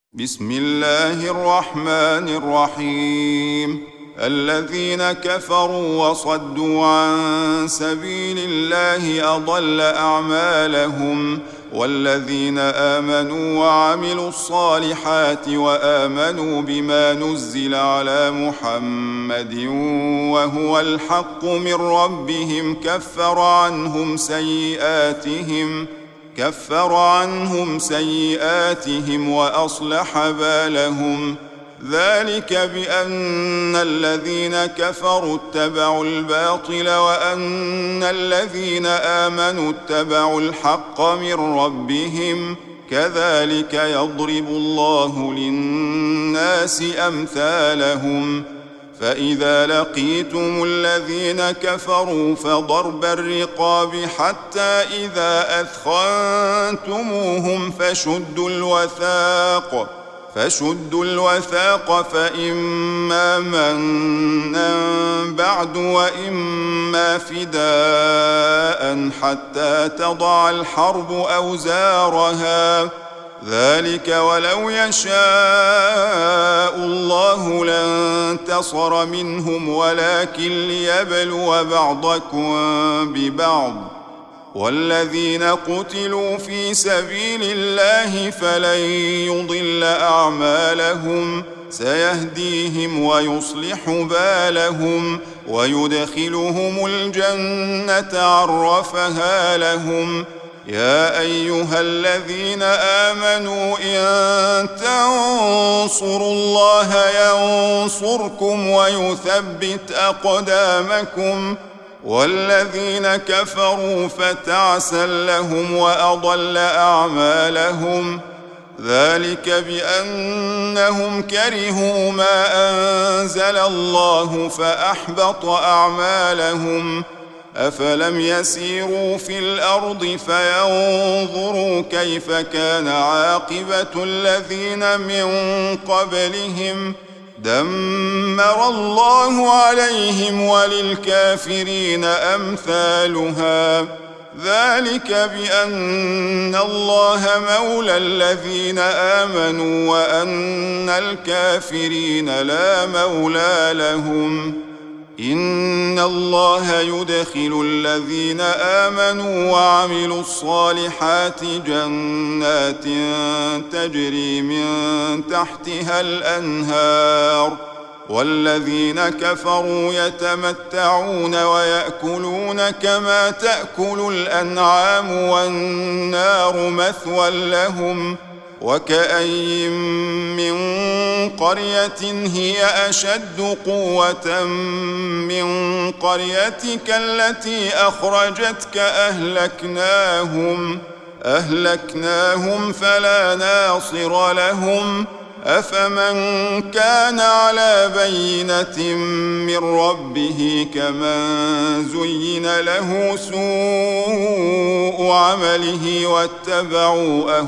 بسم الله الرحمن الرحيم. الذين كفروا وصدوا عن سبيل الله أضل أعمالهم، والذين آمنوا وعملوا الصالحات وآمنوا بما نزل على محمد وهو الحق من ربهم كفر عنهم سيئاتهم وأصلح بالهم. ذلك بأن الذين كفروا اتبعوا الباطل وأن الذين آمنوا اتبعوا الحق من ربهم، كذلك يضرب الله للناس أمثالهم. فإذا لقيتم الذين كفروا فضرب الرقاب حتى إذا أثخنتموهم فشدوا الوثاق فإما منا بعد وإما فداء حتى تضع الحرب أوزارها. ذلك ولو يشاء الله لانتصر منهم ولكن ليبلو بعضكم ببعض. والذين قتلوا في سبيل الله فلن يضل أعمالهم، سيهديهم ويصلح بالهم ويدخلهم الجنة عرفها لهم. يا أيها الذين آمنوا إن تنصروا الله ينصركم ويثبت أقدامكم. والذين كفروا فتعسا لهم وأضل أعمالهم. ذلك بأنهم كرهوا ما أنزل الله فأحبط أعمالهم. أفلم يسيروا في الأرض فينظروا كيف كان عاقبة الذين من قبلهم، دمر الله عليهم وللكافرين أمثالها. ذلك بأن الله مولى الذين آمنوا وأن الكافرين لا مولى لهم. إن الله يدخل الذين آمنوا وعملوا الصالحات جنات تجري من تحتها الأنهار، والذين كفروا يتمتعون ويأكلون كما تأكل الأنعام والنار مثوى لهم. وكأين من قرية هي أشد قوة من قريتك التي أخرجتك أهلكناهم فلا ناصر لهم. أفمن كان على بينة من ربه كمن زين له سوء عمله واتبعوا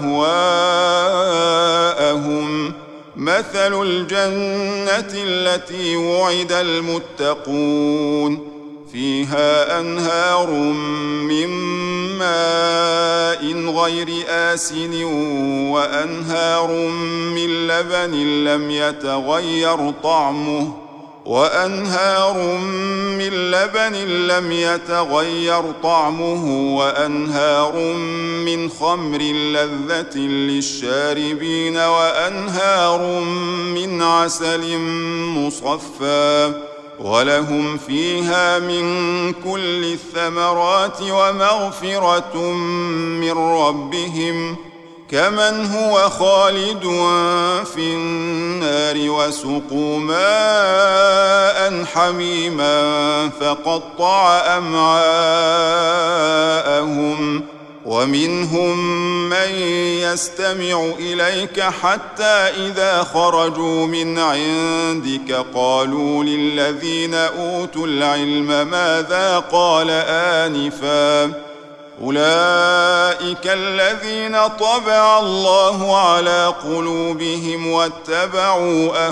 أهواءهم. مثل الجنة التي وعد المتقون فيها أنهار من ماء غير آسن وأنهار من لبن لم يتغير طعمه وأنهار من خمر لذة للشاربين وأنهار من عسل مصفى، ولهم فيها من كل الثمرات ومغفرة من ربهم، كمن هو خالد في النار وسقوا ماء حميما فقطع أمعاءهم. ومنهم من يستمع إليك حتى إذا خرجوا من عندك قالوا للذين أوتوا العلم ماذا قال آنفا. أولئك الذين طبع الله على قلوبهم واتبعوا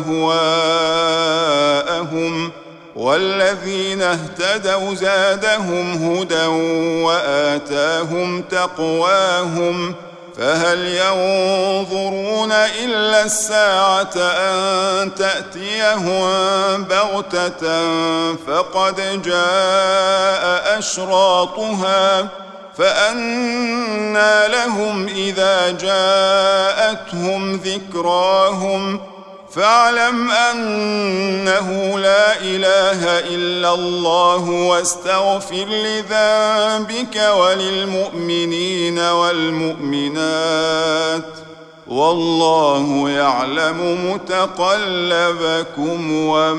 أهواءهم. والذين اهتدوا زادهم هدى وآتاهم تقواهم. فهل ينظرون إلا الساعة أن تأتيهم بغتة فقد جاء أشراطها فأنى لهم إذا جاءتهم ذكراهم فاعلم أنه لا إله إلا الله واستغفر لذنبك وللمؤمنين والمؤمنات والله يعلم متقلبكم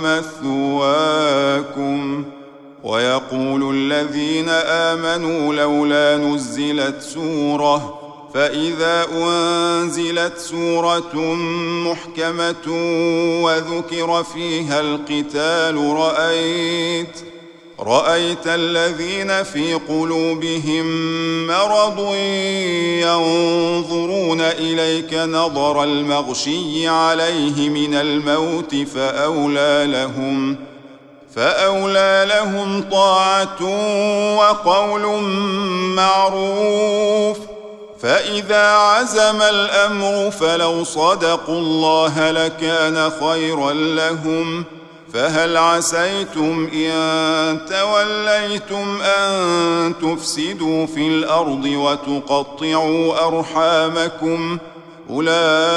ومثواكم. ويقول الذين آمنوا لولا نزلت سورة فإذا أنزلت سورة محكمة وذكر فيها القتال رأيت الذين في قلوبهم مرض ينظرون إليك نظر المغشي عليه من الموت فأولى لهم طاعة وقول معروف. فإذا عزم الأمر فلو صدقوا الله لكان خيرا لهم. فهل عسيتم إن توليتم أن تفسدوا في الأرض وتقطعوا أرحامكم أولئك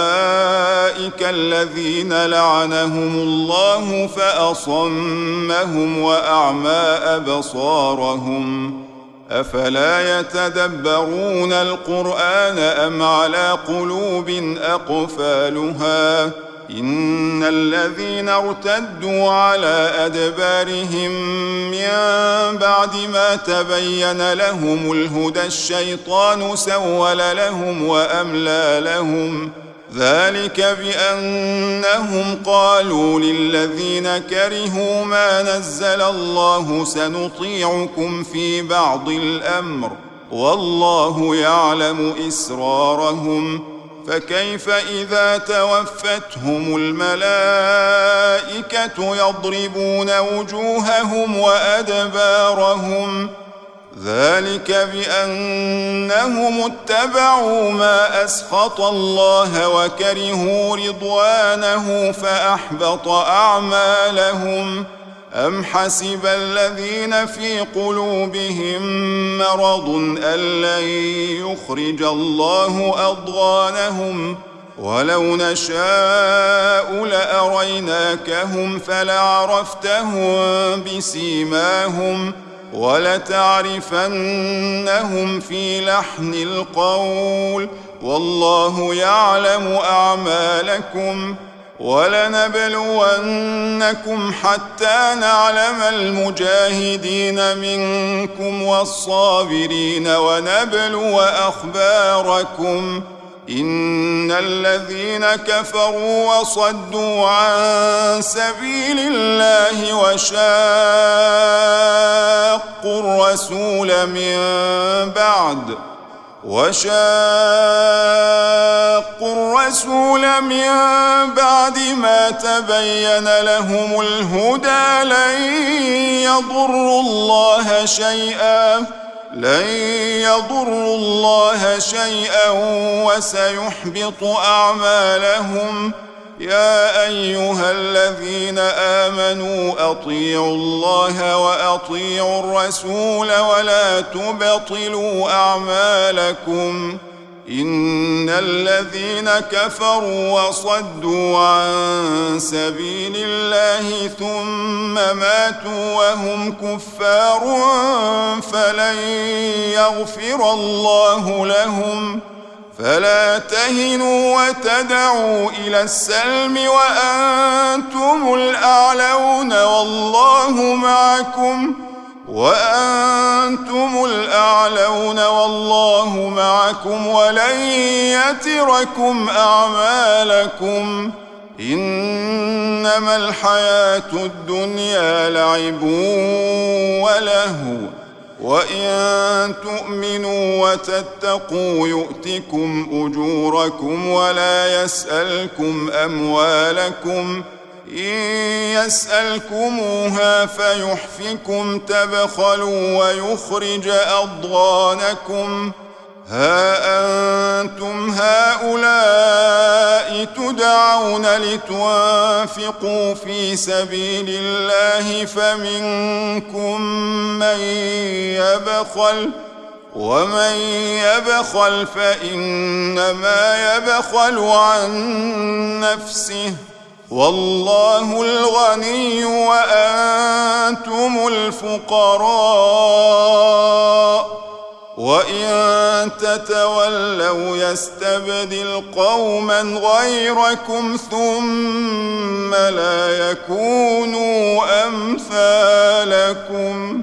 الذين لعنهم الله فأصمهم وأعمى أبصارهم أفلا يتدبرون القرآن أم على قلوب أقفالها إن الذين ارتدوا على أدبارهم من بعد ما تبين لهم الهدى الشيطان سول لهم وأملى لهم ذلك بأنهم قالوا للذين كرهوا ما نزل الله سنطيعكم في بعض الأمر والله يعلم إسرارهم فكيف إذا توفتهم الملائكة يضربون وجوههم وأدبارهم ذلك بأنهم اتبعوا ما أسخط الله وكرهوا رضوانه فأحبط أعمالهم أم حسب الذين في قلوبهم مرض أن لن يخرج الله أضغانهم ولو نشاء لأريناكهم فلعرفتهم بسيماهم ولتعرفنهم في لحن القول والله يعلم أعمالكم ولنبلونكم حتى نعلم المجاهدين منكم والصابرين ونبلو أخباركم إن الذين كفروا وصدوا عن سبيل الله وشاقوا الرسول من بعد ما تبين لهم الهدى لن يضروا الله شيئا وسيحبط أعمالهم يا أيها الذين آمنوا أطيعوا الله وأطيعوا الرسول ولا تبطلوا أعمالكم إن الذين كفروا وصدوا عن سبيل الله ثم ماتوا وهم كفار فلن يغفر الله لهم فلا تهنوا وتدعوا إلى السلم وأنتم الأعلون والله معكم ولن يتركم أعمالكم إنما الحياة الدنيا لعب ولهو وإن تؤمنوا وتتقوا يؤتكم أجوركم ولا يسألكم أموالكم إن يسألكموها فيحفكم تبخلوا ويخرج أضغانكم ها أنتم هؤلاء تدعون لتنفقوا في سبيل الله فمنكم من يبخل ومن يبخل فإنما يبخل عن نفسه والله الغني وأنتم الفقراء وإن تتولوا يستبدل قوما غيركم ثم لا يكونوا أمثالكم